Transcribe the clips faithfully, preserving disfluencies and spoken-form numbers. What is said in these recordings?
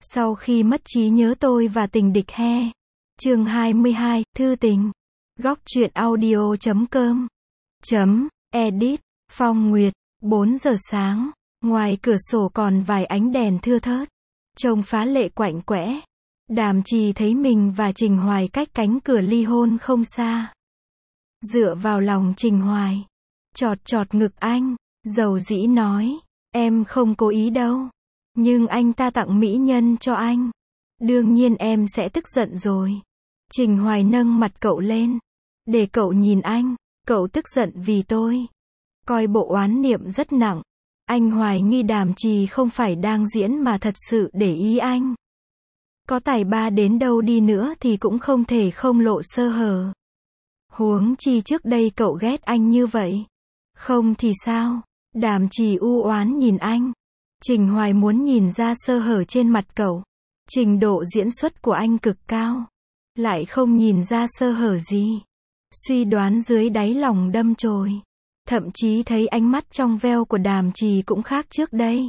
Sau khi mất trí nhớ tôi và tình địch he. Chương hai mươi hai, thư tình. Góc truyện audio chấm com. Chấm, edit, Phong Nguyệt, bốn giờ sáng, ngoài cửa sổ còn vài ánh đèn thưa thớt, trông phá lệ quạnh quẽ. Đàm Trì thấy mình và Trình Hoài cách cánh cửa ly hôn không xa. Dựa vào lòng Trình Hoài, chọt chọt ngực anh, dầu dĩ nói, em không cố ý đâu. Nhưng anh ta tặng mỹ nhân cho anh. Đương nhiên em sẽ tức giận rồi. Trình Hoài nâng mặt cậu lên, để cậu nhìn anh, cậu tức giận vì tôi. Coi bộ oán niệm rất nặng. Anh hoài nghi Đàm Trì không phải đang diễn mà thật sự để ý anh. Có tài ba đến đâu đi nữa thì cũng không thể không lộ sơ hở. Huống chi trước đây cậu ghét anh như vậy. Không thì sao? Đàm Trì u oán nhìn anh. Trình Hoài muốn nhìn ra sơ hở trên mặt cậu. Trình độ diễn xuất của anh cực cao. Lại không nhìn ra sơ hở gì. Suy đoán dưới đáy lòng đâm chồi. Thậm chí thấy ánh mắt trong veo của Đàm Trì cũng khác trước đây.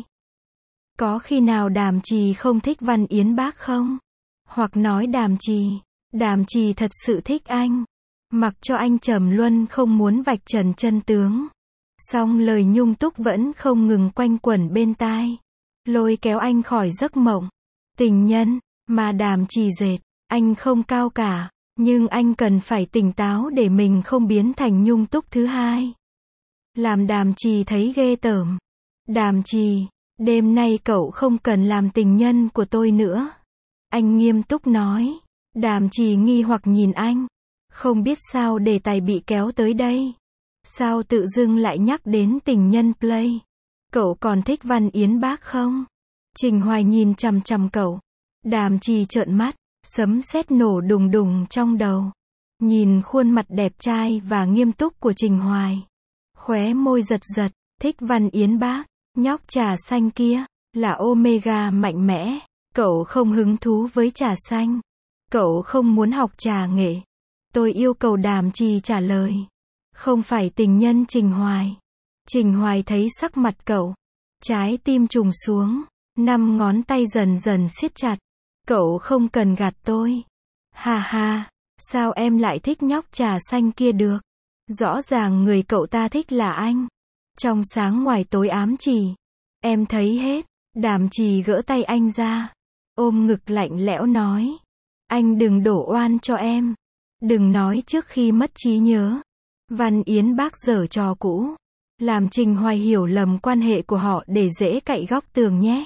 Có khi nào Đàm Trì không thích Văn Yến Bác không? Hoặc nói Đàm Trì, Đàm Trì thật sự thích anh. Mặc cho anh trầm luân không muốn vạch trần chân tướng. Song lời nhung túc vẫn không ngừng quanh quẩn bên tai. Lôi kéo anh khỏi giấc mộng. Tình nhân, mà Đàm Trì dệt, anh không cao cả. Nhưng anh cần phải tỉnh táo để mình không biến thành nhung túc thứ hai. Làm Đàm Trì thấy ghê tởm. Đàm Trì, đêm nay cậu không cần làm tình nhân của tôi nữa. Anh nghiêm túc nói. Đàm Trì nghi hoặc nhìn anh. Không biết sao đề tài bị kéo tới đây. Sao tự dưng lại nhắc đến tình nhân play. Cậu còn thích Văn Yến Bác không? Trình Hoài nhìn chằm chằm cậu. Đàm Trì trợn mắt, sấm sét nổ đùng đùng trong đầu. Nhìn khuôn mặt đẹp trai và nghiêm túc của Trình Hoài. Khóe môi giật giật, thích Văn Yến Bác, nhóc trà xanh kia, là Omega mạnh mẽ. Cậu không hứng thú với trà xanh. Cậu không muốn học trà nghệ. Tôi yêu cầu Đàm Trì trả lời. Không phải tình nhân Trình Hoài. Trình Hoài thấy sắc mặt cậu. Trái tim trùng xuống. Năm ngón tay dần dần siết chặt. Cậu không cần gạt tôi. Ha ha, sao em lại thích nhóc trà xanh kia được? Rõ ràng người cậu ta thích là anh. Trong sáng ngoài tối ám chỉ. Em thấy hết. Đàm Trì gỡ tay anh ra. Ôm ngực lạnh lẽo nói. Anh đừng đổ oan cho em. Đừng nói trước khi mất trí nhớ. Văn Yến Bác giở trò cũ. Làm Trình Hoài hiểu lầm quan hệ của họ để dễ cậy góc tường nhé.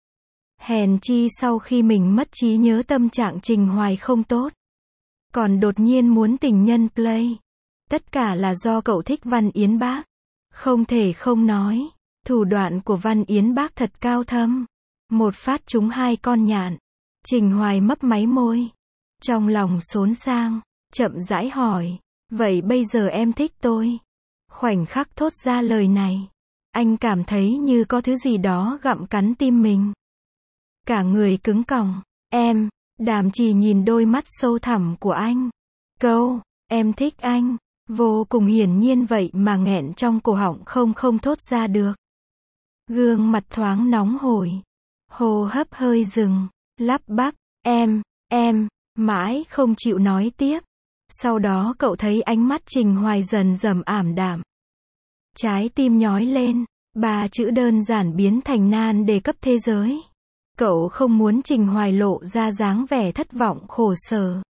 Hèn chi sau khi mình mất trí nhớ tâm trạng Trình Hoài không tốt. Còn đột nhiên muốn tình nhân play. Tất cả là do cậu thích Văn Yến Bác. Không thể không nói. Thủ đoạn của Văn Yến Bác thật cao thâm. Một phát trúng hai con nhạn. Trình Hoài mấp máy môi. Trong lòng xốn sang. Chậm rãi hỏi. Vậy bây giờ em thích tôi? Khoảnh khắc thốt ra lời này. Anh cảm thấy như có thứ gì đó gặm cắn tim mình. Cả người cứng còng. Em, Đàm Trì nhìn đôi mắt sâu thẳm của anh. Câu, em thích anh. Vô cùng hiển nhiên vậy mà nghẹn trong cổ họng không không thốt ra được. Gương mặt thoáng nóng hổi. Hô hấp hơi dừng. Lắp bắp, em, em, mãi không chịu nói tiếp. Sau đó cậu thấy ánh mắt Trình Hoài dần dần ảm đạm. Trái tim nhói lên. Ba chữ đơn giản biến thành nan đề cấp thế giới. Cậu không muốn Trình Hoài lộ ra dáng vẻ thất vọng khổ sở.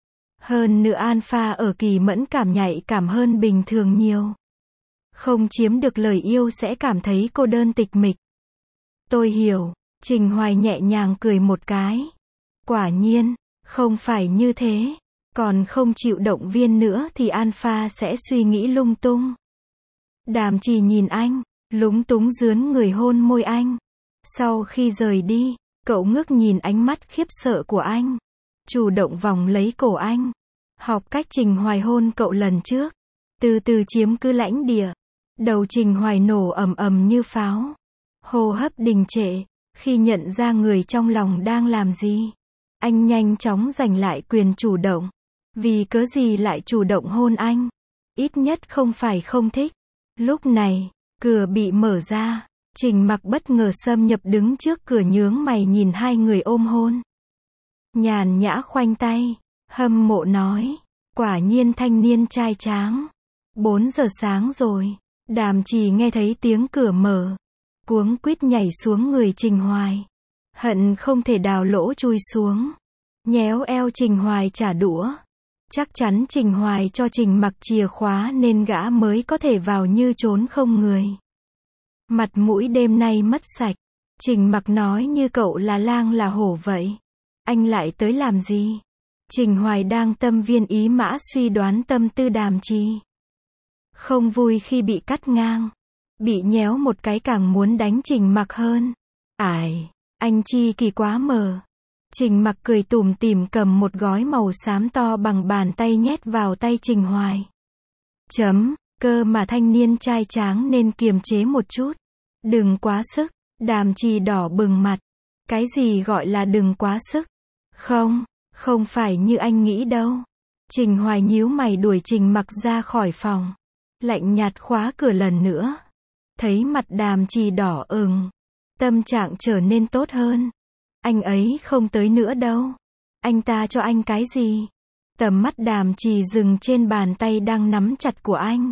Hơn nữa alpha ở kỳ mẫn cảm nhạy cảm hơn bình thường nhiều. Không chiếm được lời yêu sẽ cảm thấy cô đơn tịch mịch. Tôi hiểu. Trình Hoài nhẹ nhàng cười một cái. Quả nhiên, không phải như thế. Còn không chịu động viên nữa thì alpha sẽ suy nghĩ lung tung. Đàm Trì nhìn anh, lúng túng dướn người hôn môi anh. Sau khi rời đi, cậu ngước nhìn ánh mắt khiếp sợ của anh. Chủ động vòng lấy cổ anh. Học cách Trình Hoài hôn cậu lần trước. Từ từ chiếm cứ lãnh địa. Đầu Trình Hoài nổ ầm ầm như pháo. Hô hấp đình trệ. Khi nhận ra người trong lòng đang làm gì. Anh nhanh chóng giành lại quyền chủ động. Vì cớ gì lại chủ động hôn anh? Ít nhất không phải không thích. Lúc này, cửa bị mở ra. Trình Mặc bất ngờ xâm nhập đứng trước cửa nhướng mày nhìn hai người ôm hôn. Nhàn nhã khoanh tay, hâm mộ nói, quả nhiên thanh niên trai tráng. Bốn giờ sáng rồi, Đàm Trì nghe thấy tiếng cửa mở, cuống quýt nhảy xuống người Trình Hoài. Hận không thể đào lỗ chui xuống, nhéo eo Trình Hoài trả đũa. Chắc chắn Trình Hoài cho Trình Mặc chìa khóa nên gã mới có thể vào như trốn không người. Mặt mũi đêm nay mất sạch. Trình Mặc nói như cậu là lang là hổ vậy. Anh lại tới làm gì? Trình Hoài đang tâm viên ý mã suy đoán tâm tư Đàm Trì. Không vui khi bị cắt ngang. Bị nhéo một cái càng muốn đánh Trình Mặc hơn. Ải, anh chi kỳ quá mờ. Trình Mặc cười tủm tỉm cầm một gói màu xám to bằng bàn tay nhét vào tay Trình Hoài. Chấm, cơ mà thanh niên trai tráng nên kiềm chế một chút. Đừng quá sức. Đàm Trì đỏ bừng mặt. Cái gì gọi là đừng quá sức? Không, không phải như anh nghĩ đâu. Trình Hoài nhíu mày đuổi Trình Mặc ra khỏi phòng. Lạnh nhạt khóa cửa lần nữa. Thấy mặt Đàm Trì đỏ ửng, tâm trạng trở nên tốt hơn. Anh ấy không tới nữa đâu. Anh ta cho anh cái gì? Tầm mắt Đàm Trì dừng trên bàn tay đang nắm chặt của anh.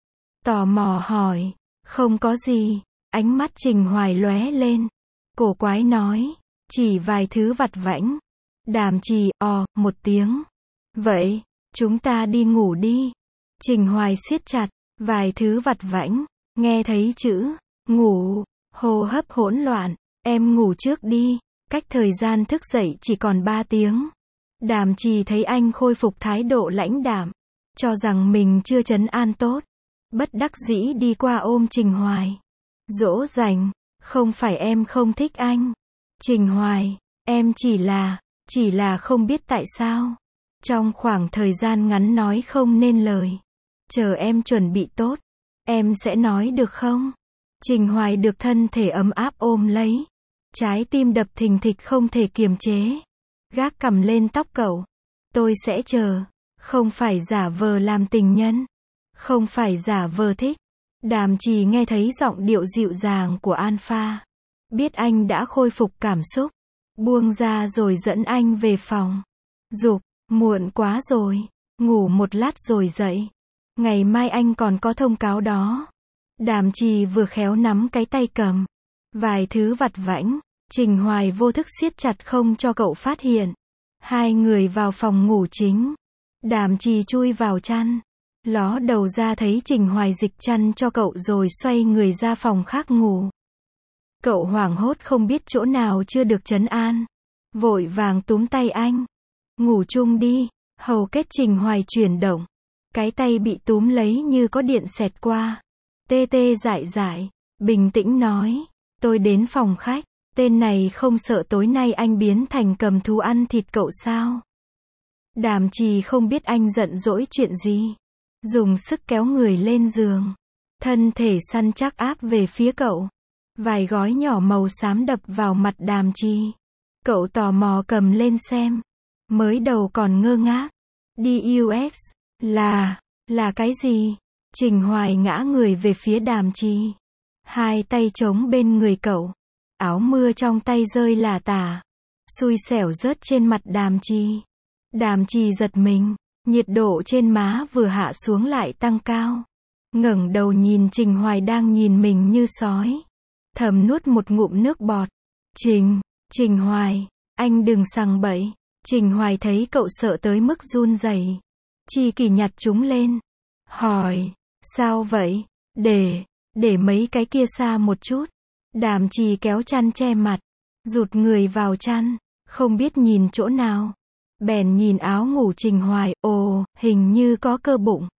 Tò mò hỏi, không có gì. Ánh mắt Trình Hoài lóe lên. Cổ quái nói, chỉ vài thứ vặt vãnh. Đàm Trì, ò, một tiếng. Vậy, chúng ta đi ngủ đi. Trình Hoài siết chặt, vài thứ vặt vãnh. Nghe thấy chữ, ngủ, hô hấp hỗn loạn. Em ngủ trước đi. Cách thời gian thức dậy chỉ còn ba tiếng. Đàm Trì thấy anh khôi phục thái độ lãnh đạm. Cho rằng mình chưa trấn an tốt. Bất đắc dĩ đi qua ôm Trình Hoài. Dỗ dành, không phải em không thích anh. Trình Hoài, em chỉ là, chỉ là không biết tại sao. Trong khoảng thời gian ngắn nói không nên lời. Chờ em chuẩn bị tốt, em sẽ nói được không? Trình Hoài được thân thể ấm áp ôm lấy. Trái tim đập thình thịch không thể kiềm chế. Gác cằm lên tóc cậu. Tôi sẽ chờ. Không phải giả vờ làm tình nhân. Không phải giả vờ thích. Đàm Trì nghe thấy giọng điệu dịu dàng của Alpha. Biết anh đã khôi phục cảm xúc. Buông ra rồi dẫn anh về phòng. Dục, muộn quá rồi. Ngủ một lát rồi dậy. Ngày mai anh còn có thông cáo đó. Đàm Trì vừa khéo nắm cái tay cầm. Vài thứ vặt vãnh. Trình Hoài vô thức siết chặt không cho cậu phát hiện. Hai người vào phòng ngủ chính. Đàm Trì chui vào chăn. Ló đầu ra thấy Trình Hoài dịch chăn cho cậu rồi xoay người ra phòng khác ngủ. Cậu hoảng hốt không biết chỗ nào chưa được trấn an. Vội vàng túm tay anh. Ngủ chung đi. Hầu kết Trình Hoài chuyển động. Cái tay bị túm lấy như có điện xẹt qua. Tê tê dại dại. Bình tĩnh nói. Tôi đến phòng khách. Tên này không sợ tối nay anh biến thành cầm thú ăn thịt cậu sao? Đàm Trì không biết anh giận dỗi chuyện gì. Dùng sức kéo người lên giường. Thân thể săn chắc áp về phía cậu. Vài gói nhỏ màu xám đập vào mặt Đàm Trì. Cậu tò mò cầm lên xem. Mới đầu còn ngơ ngác. đê u ích, là, là cái gì? Trình Hoài ngã người về phía Đàm Trì. Hai tay chống bên người cậu. Áo mưa trong tay rơi lả tả. Xui xẻo rớt trên mặt Đàm Trì. Đàm Trì giật mình. Nhiệt độ trên má vừa hạ xuống lại tăng cao. Ngẩng đầu nhìn Trình Hoài đang nhìn mình như sói. Thầm nuốt một ngụm nước bọt. Trình, Trình Hoài, anh đừng sằng bậy. Trình Hoài thấy cậu sợ tới mức run rẩy. Chi Kỳ nhặt chúng lên. Hỏi, sao vậy? Để, để mấy cái kia xa một chút. Đàm Trì kéo chăn che mặt. Rụt người vào chăn. Không biết nhìn chỗ nào. Bèn nhìn áo ngủ Trình Hoài. Ồ, hình như có cơ bụng.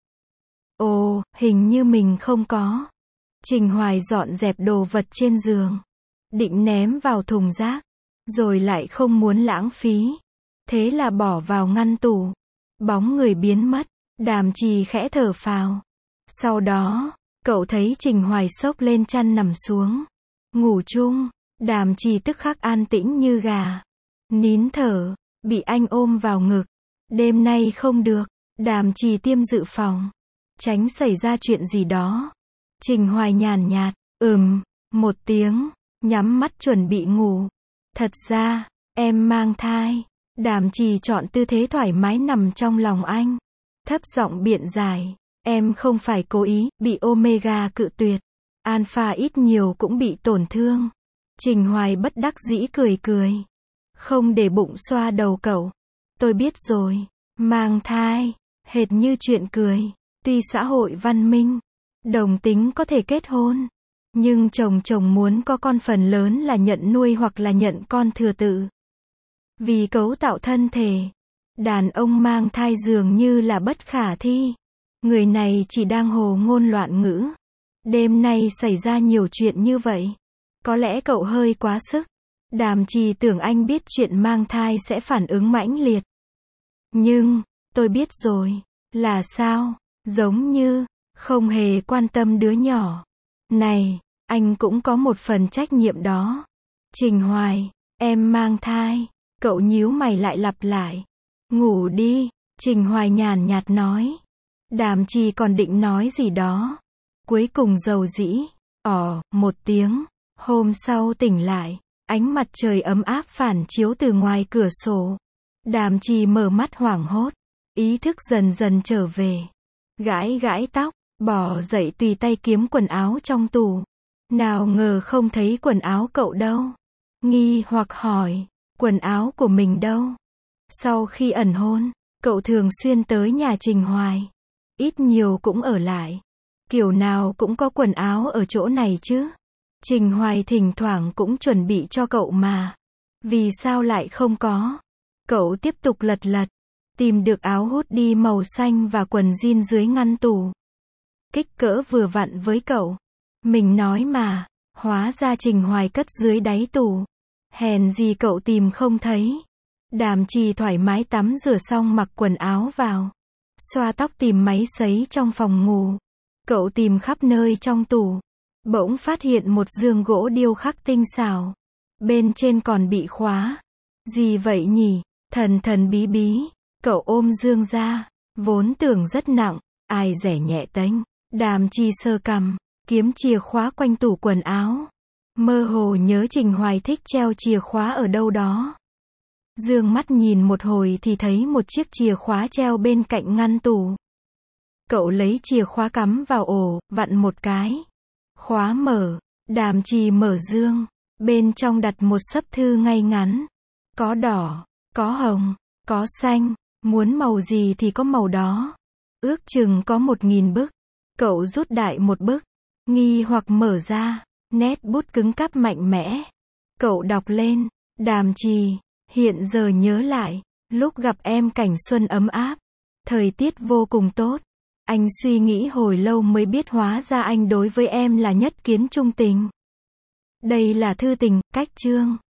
Ồ, hình như mình không có. Trình Hoài dọn dẹp đồ vật trên giường. Định ném vào thùng rác. Rồi lại không muốn lãng phí. Thế là bỏ vào ngăn tủ. Bóng người biến mất. Đàm Trì khẽ thở phào. Sau đó, cậu thấy Trình Hoài xốc lên chăn nằm xuống. Ngủ chung. Đàm Trì tức khắc an tĩnh như gà. Nín thở. Bị anh ôm vào ngực. Đêm nay không được. Đàm Trì tiêm dự phòng. Tránh xảy ra chuyện gì đó. Trình Hoài nhàn nhạt. Ừm. Một tiếng, nhắm mắt chuẩn bị ngủ. Thật ra, em mang thai. Đàm Trì chọn tư thế thoải mái nằm trong lòng anh. Thấp giọng biện giải. Em không phải cố ý, bị Omega cự tuyệt. Alpha ít nhiều cũng bị tổn thương. Trình Hoài bất đắc dĩ cười cười. Không để bụng xoa đầu cậu. Tôi biết rồi. Mang thai. Hệt như chuyện cười. Tuy xã hội văn minh, đồng tính có thể kết hôn. Nhưng chồng chồng muốn có con phần lớn là nhận nuôi hoặc là nhận con thừa tự. Vì cấu tạo thân thể, đàn ông mang thai dường như là bất khả thi. Người này chỉ đang hồ ngôn loạn ngữ. Đêm nay xảy ra nhiều chuyện như vậy. Có lẽ cậu hơi quá sức. Đàm Trì tưởng anh biết chuyện mang thai sẽ phản ứng mãnh liệt. Nhưng, tôi biết rồi. Là sao? Giống như, không hề quan tâm đứa nhỏ. Này, anh cũng có một phần trách nhiệm đó. Trình Hoài, em mang thai. Cậu nhíu mày lại lặp lại. Ngủ đi, Trình Hoài nhàn nhạt nói. Đàm Trì còn định nói gì đó. Cuối cùng dầu dĩ, ỏ, một tiếng. Hôm sau tỉnh lại, ánh mặt trời ấm áp phản chiếu từ ngoài cửa sổ. Đàm Trì mở mắt hoảng hốt. Ý thức dần dần trở về. Gãi gãi tóc, bỏ dậy tùy tay kiếm quần áo trong tủ. Nào ngờ không thấy quần áo cậu đâu. Nghi hoặc hỏi, quần áo của mình đâu? Sau khi ẩn hôn, cậu thường xuyên tới nhà Trình Hoài. Ít nhiều cũng ở lại. Kiểu nào cũng có quần áo ở chỗ này chứ. Trình Hoài thỉnh thoảng cũng chuẩn bị cho cậu mà. Vì sao lại không có? Cậu tiếp tục lật lật. Tìm được áo hoodie màu xanh và quần jean dưới ngăn tủ. Kích cỡ vừa vặn với cậu. Mình nói mà, hóa ra Trình Hoài cất dưới đáy tủ. Hèn gì cậu tìm không thấy. Đàm Trì thoải mái tắm rửa xong mặc quần áo vào. Xoa tóc tìm máy sấy trong phòng ngủ. Cậu tìm khắp nơi trong tủ. Bỗng phát hiện một giường gỗ điêu khắc tinh xảo. Bên trên còn bị khóa. Gì vậy nhỉ? Thần thần bí bí. Cậu ôm giường ra. Vốn tưởng rất nặng. Ai rẻ nhẹ tênh. Đàm Trì sơ cằm. Kiếm chìa khóa quanh tủ quần áo. Mơ hồ nhớ Trình Hoài thích treo chìa khóa ở đâu đó. Dương mắt nhìn một hồi thì thấy một chiếc chìa khóa treo bên cạnh ngăn tủ. Cậu lấy chìa khóa cắm vào ổ, vặn một cái. Khóa mở. Đàm Trì mở dương. Bên trong đặt một xấp thư ngay ngắn. Có đỏ, có hồng, có xanh. Muốn màu gì thì có màu đó. Ước chừng có một nghìn bức. Cậu rút đại một bức. Nghi hoặc mở ra. Nét bút cứng cáp mạnh mẽ. Cậu đọc lên. Đàm Trì, hiện giờ nhớ lại. Lúc gặp em cảnh xuân ấm áp. Thời tiết vô cùng tốt. Anh suy nghĩ hồi lâu mới biết hóa ra anh đối với em là nhất kiến trung tình. Đây là thư tình, cách chương.